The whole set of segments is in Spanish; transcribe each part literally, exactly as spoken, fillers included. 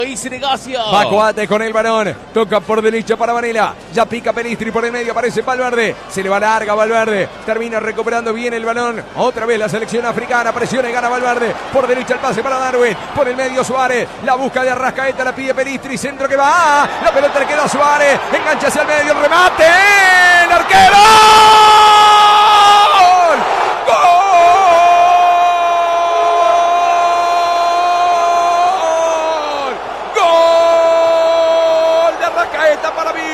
Y Senegacia. Va Coates con el balón. Toca por derecha para Varela. Ya pica Pelistri por el medio. Aparece Valverde. Se le va larga Valverde. Termina recuperando bien el balón. Otra vez la selección africana. Presiona y gana Valverde. Por derecha el pase para Darwin. Por el medio Suárez. La busca de Arrascaeta. La pide Pelistri. Centro que va. La pelota le queda a Suárez. Engancha hacia el medio. El remate. ¡El arquero! ¡Gol! Para mí,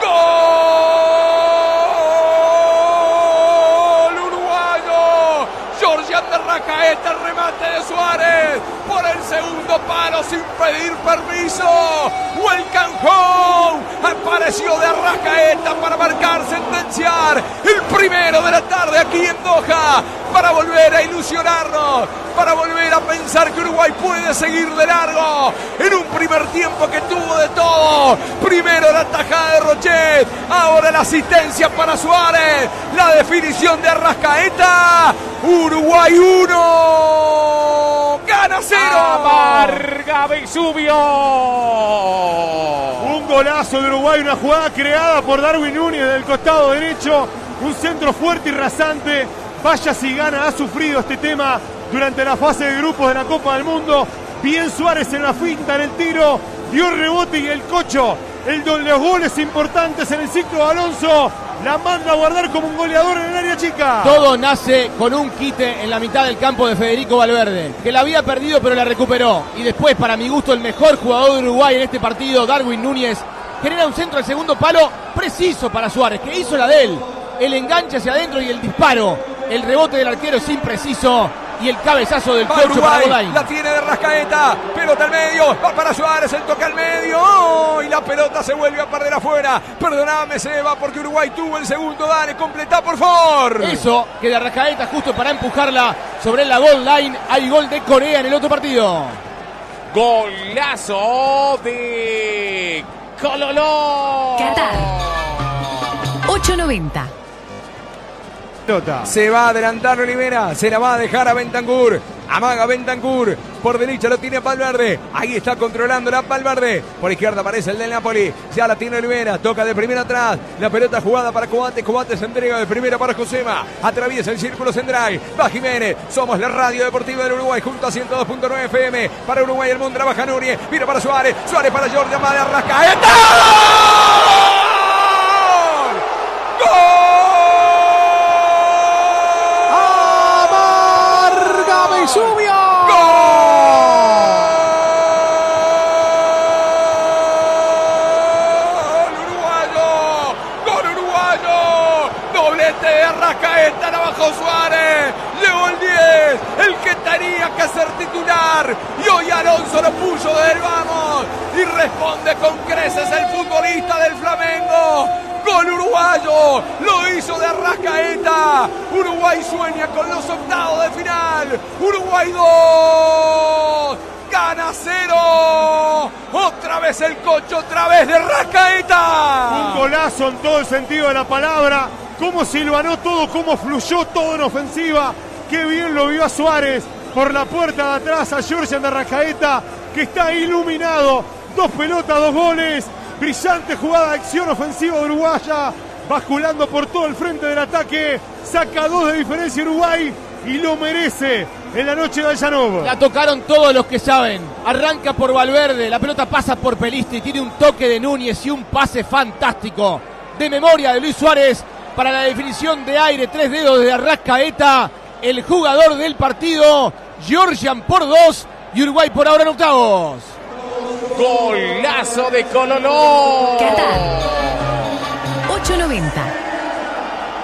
gol uruguayo, Georgian de Arrascaeta, el remate de Suárez, por el segundo palo sin pedir permiso, welcome home, apareció de Arrascaeta para marcar, sentenciar, el primero de la tarde aquí en Doha, para volver a ilusionarnos, para volver a pensar que Uruguay puede seguir de largo en un primer tiempo que tuvo de todo. Primero la tajada de Rochet, ahora la asistencia para Suárez, la definición de Arrascaeta. Uruguay uno, gana cero. Amarga Vesubio. Un golazo de Uruguay, una jugada creada por Darwin Núñez del costado derecho, un centro fuerte y rasante. Vaya si gana, ha sufrido este tema durante la fase de grupos de la Copa del Mundo. Bien Suárez en la finta, en el tiro, dio el rebote y el cocho. El de los goles importantes en el ciclo de Alonso la manda a guardar como un goleador en el área chica. Todo nace con un quite en la mitad del campo de Federico Valverde, que la había perdido pero la recuperó. Y después, para mi gusto, el mejor jugador de Uruguay en este partido, Darwin Núñez, genera un centro al segundo palo preciso para Suárez, que hizo la de él. El enganche hacia adentro y el disparo. El rebote del arquero es impreciso. Y el cabezazo del cocho para Goday. La tiene de Arrascaeta. Pelota al medio. Va para Suárez. El toque al medio. Oh, y la pelota se vuelve a perder afuera. Perdóname, Seba, porque Uruguay tuvo el segundo. Dale, completa, por favor. Eso, que de Arrascaeta justo para empujarla sobre la goal line. Hay gol de Corea en el otro partido. Golazo de Cololó. Qatar. ocho noventa. Se va a adelantar Olivera, se la va a dejar a Bentancur, amaga Bentancur, por derecha lo tiene Valverde, ahí está controlando la Valverde, por izquierda aparece el del Napoli, ya la tiene Olivera, toca de primera atrás, la pelota jugada para Coates, Coates se entrega de primera para Josema, atraviesa el círculo central, va Jiménez, somos la radio deportiva del Uruguay junto a ciento dos punto nueve F M, para Uruguay el mundo trabaja Núñez, mira para Suárez, Suárez para Jordi Amade Arrascaeta. ¡Gol! ¡Subió! ¡Gol! ¡Uruguayo! ¡Gol uruguayo! ¡Doblete de Arrascaeta! ¡La bajó Suárez! ¡Llegó el diez! ¡El que tenía que ser titular! Y hoy Alonso lo puso del vamos y responde con creces el futbolista del Flamengo. ¡Gol uruguayo! Lo hizo de Arrascaeta. Uruguay sueña con los octavos de final. Uruguay dos. Gana cero. Otra vez el cocho, otra vez de Arrascaeta. Un golazo en todo el sentido de la palabra. Cómo silvanó todo, cómo fluyó todo en ofensiva. Qué bien lo vio a Suárez por la puerta de atrás a Georgian de Arrascaeta, que está iluminado. Dos pelotas, dos goles. Brillante jugada de acción ofensiva uruguaya, basculando por todo el frente del ataque, saca dos de diferencia Uruguay y lo merece en la noche de Allanov. La tocaron todos los que saben, arranca por Valverde, la pelota pasa por Pelistri, tiene un toque de Núñez y un pase fantástico de memoria de Luis Suárez para la definición de aire, tres dedos de Arrascaeta, el jugador del partido, Georgian por dos y Uruguay por ahora en octavos. Golazo de Cololó. Qatar. ocho noventa.